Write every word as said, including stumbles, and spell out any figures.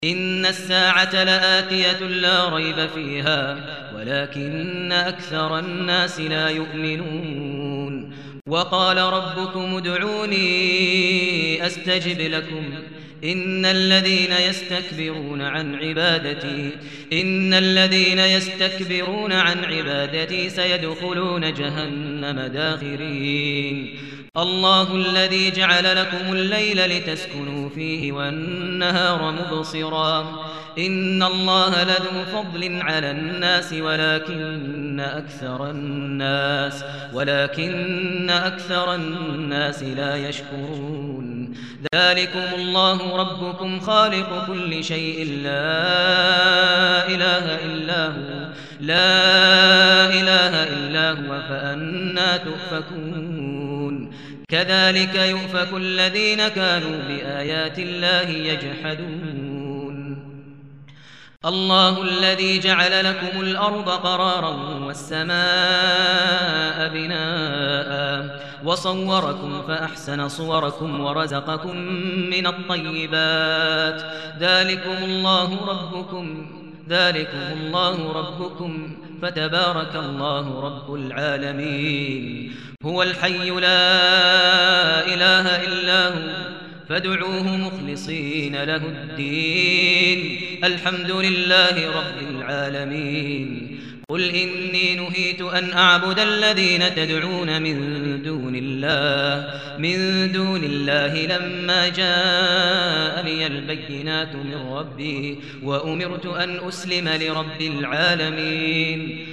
إن الساعة لآتية لا ريب فيها ولكن أكثر الناس لا يؤمنون وقال ربكم ادعوني أستجب لكم إن الذين يستكبرون عن عبادتي إن الذين يستكبرون عن عبادتي سيدخلون جهنم داخرين الله الذي جعل لكم الليل لتسكنوا فيه والنهار مبصرا إن الله لذو فضل على الناس ولكن أكثر الناس ولكن أكثر الناس لا يشكرون ذلكم الله ربكم خالق كل شيء لا إله إلا هو لا إله إلا هو فأنى تؤفكون كذلك يؤفك الذين كانوا بآيات الله يجحدون الله الذي جعل لكم الأرض قرارا والسماء بناء وصوركم فأحسن صوركم ورزقكم من الطيبات ذلكم الله ربكم ذلكم الله ربكم فتبارك الله رب العالمين هو الحي لا إله إلا هو فادعوه مخلصين له الدين الحمد لله رب العالمين قل إني نهيت أن أعبد الذين تدعون من دون الله من دون الله لما جاءني البينات من ربي وأمرت أن أسلم لرب العالمين